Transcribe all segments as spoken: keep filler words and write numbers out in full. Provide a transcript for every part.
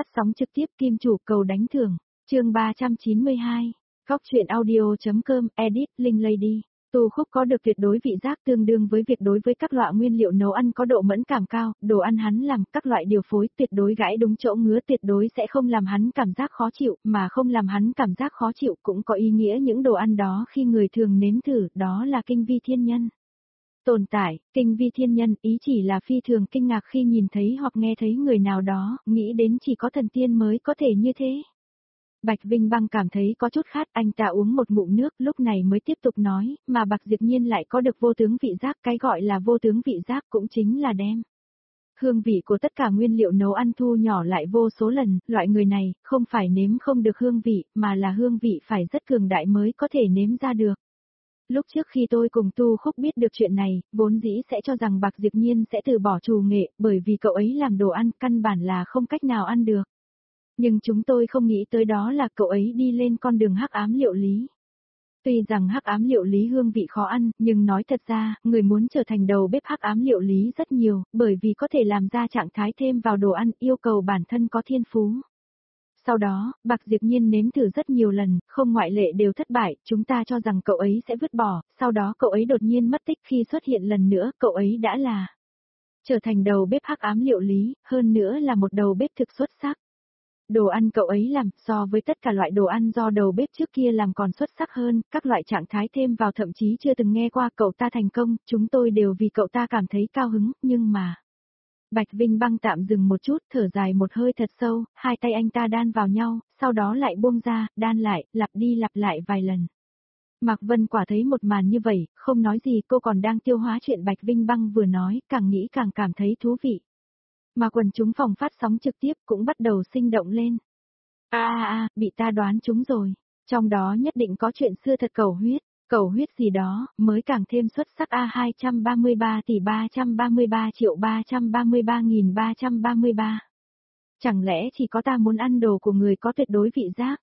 Phát sóng trực tiếp Kim Chủ cầu đánh thưởng, chương ba trăm chín mươi hai, Khóc chuyện audio.com, edit, Linh Lady. Tu Khúc có được tuyệt đối vị giác tương đương với việc đối với các loại nguyên liệu nấu ăn có độ mẫn cảm cao, đồ ăn hắn làm các loại điều phối tuyệt đối gãi đúng chỗ ngứa, tuyệt đối sẽ không làm hắn cảm giác khó chịu, mà không làm hắn cảm giác khó chịu cũng có ý nghĩa những đồ ăn đó khi người thường nếm thử, đó là kinh vi thiên nhân. Tồn tại, kinh vi thiên nhân, ý chỉ là phi thường kinh ngạc khi nhìn thấy hoặc nghe thấy người nào đó, nghĩ đến chỉ có thần tiên mới có thể như thế. Bạch Vinh Băng cảm thấy có chút khát, anh ta uống một ngụm nước, lúc này mới tiếp tục nói, mà Bạc Diệp Nhiên lại có được vô tướng vị giác, cái gọi là vô tướng vị giác cũng chính là đem hương vị của tất cả nguyên liệu nấu ăn thu nhỏ lại vô số lần, loại người này, không phải nếm không được hương vị, mà là hương vị phải rất cường đại mới có thể nếm ra được. Lúc trước khi tôi cùng Tu Khúc biết được chuyện này, vốn dĩ sẽ cho rằng Bạc Diệp Nhiên sẽ từ bỏ trù nghệ, bởi vì cậu ấy làm đồ ăn căn bản là không cách nào ăn được. Nhưng chúng tôi không nghĩ tới đó là cậu ấy đi lên con đường hắc ám liệu lý. Tuy rằng hắc ám liệu lý hương vị khó ăn, nhưng nói thật ra, người muốn trở thành đầu bếp hắc ám liệu lý rất nhiều, bởi vì có thể làm ra trạng thái thêm vào đồ ăn, yêu cầu bản thân có thiên phú. Sau đó, Bạc Diệp Nhiên nếm thử rất nhiều lần, không ngoại lệ đều thất bại, chúng ta cho rằng cậu ấy sẽ vứt bỏ, sau đó cậu ấy đột nhiên mất tích, khi xuất hiện lần nữa, cậu ấy đã là trở thành đầu bếp hắc ám liệu lý, hơn nữa là một đầu bếp thực xuất sắc. Đồ ăn cậu ấy làm, so với tất cả loại đồ ăn do đầu bếp trước kia làm còn xuất sắc hơn, các loại trạng thái thêm vào thậm chí chưa từng nghe qua, cậu ta thành công, chúng tôi đều vì cậu ta cảm thấy cao hứng, nhưng mà... Bạch Vinh Băng tạm dừng một chút, thở dài một hơi thật sâu, hai tay anh ta đan vào nhau, sau đó lại buông ra, đan lại, lặp đi lặp lại vài lần. Mạc Vân Quả thấy một màn như vậy, không nói gì, cô còn đang tiêu hóa chuyện Bạch Vinh Băng vừa nói, càng nghĩ càng cảm thấy thú vị. Mà quần chúng phòng phát sóng trực tiếp cũng bắt đầu sinh động lên. A a a, bị ta đoán trúng rồi, trong đó nhất định có chuyện xưa thật cầu huyết. Cầu huyết gì đó, mới càng thêm xuất sắc A hai trăm ba mươi ba tỷ ba trăm ba mươi ba triệu ba trăm ba mươi ba nghìn ba trăm ba mươi ba. Chẳng lẽ chỉ có ta muốn ăn đồ của người có tuyệt đối vị giác?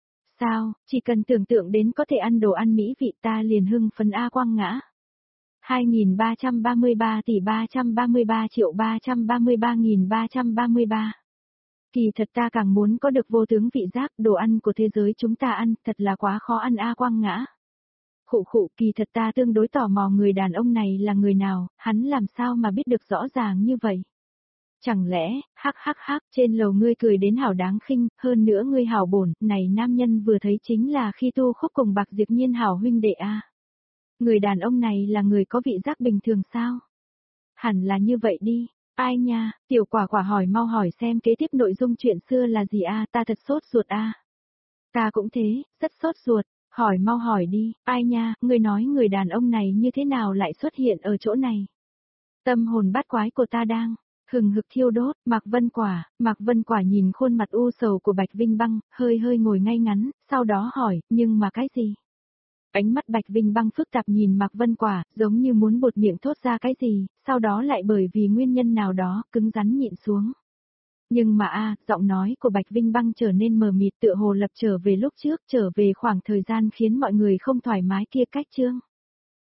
Sao, chỉ cần tưởng tượng đến có thể ăn đồ ăn mỹ vị ta liền hưng phấn A quang ngã. hai nghìn ba trăm ba mươi ba tỷ ba trăm ba mươi ba triệu ba trăm ba mươi ba nghìn ba trăm ba mươi ba. Kỳ thật ta càng muốn có được vô tướng vị giác, đồ ăn của thế giới chúng ta ăn, thật là quá khó ăn A quang ngã. Khụ khụ, kỳ thật ta tương đối tò mò người đàn ông này là người nào, hắn làm sao mà biết được rõ ràng như vậy. Chẳng lẽ, hắc hắc hắc, trên lầu ngươi cười đến hảo đáng khinh, hơn nữa ngươi hảo bổn, này nam nhân vừa thấy chính là khi Tu Khúc cùng Bạc Diệp Nhiên hảo huynh đệ a. Người đàn ông này là người có vị giác bình thường sao? Hẳn là như vậy đi. Ai nha, tiểu quả quả hỏi mau hỏi xem kế tiếp nội dung chuyện xưa là gì a, ta thật sốt ruột a. Ta cũng thế, rất sốt ruột. Hỏi mau hỏi đi, ai nha, người nói người đàn ông này như thế nào lại xuất hiện ở chỗ này? Tâm hồn bát quái của ta đang hừng hực thiêu đốt. Mạc Vân Quả, Mạc Vân Quả nhìn khuôn mặt u sầu của Bạch Vinh Băng, hơi hơi ngồi ngay ngắn, sau đó hỏi, nhưng mà cái gì? Ánh mắt Bạch Vinh Băng phức tạp nhìn Mạc Vân Quả, giống như muốn buột miệng thốt ra cái gì, sau đó lại bởi vì nguyên nhân nào đó, cứng rắn nhịn xuống. Nhưng mà a, giọng nói của Bạch Vinh Băng trở nên mờ mịt, tựa hồ lập trở về lúc trước, trở về khoảng thời gian khiến mọi người không thoải mái kia cách chương.